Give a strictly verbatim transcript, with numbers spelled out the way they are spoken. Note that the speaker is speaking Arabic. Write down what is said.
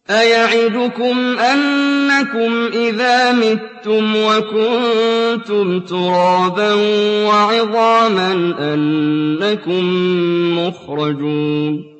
أَيَعِدُكُمْ أَنَّكُمْ إِذَا مِتُّمْ وَكُنتُمْ تُرَابًا وَعِظَامًا أَنَّكُم مُّخْرَجُونَ